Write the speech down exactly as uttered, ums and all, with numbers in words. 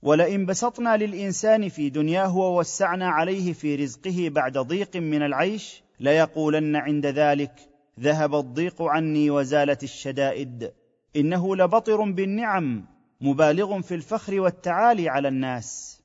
ولئن بسطنا للانسان في دنياه ووسعنا عليه في رزقه بعد ضيق من العيش ليقولن عند ذلك ذهب الضيق عني وزالت الشدائد. انه لبطر بالنعم مبالغ في الفخر والتعالي على الناس.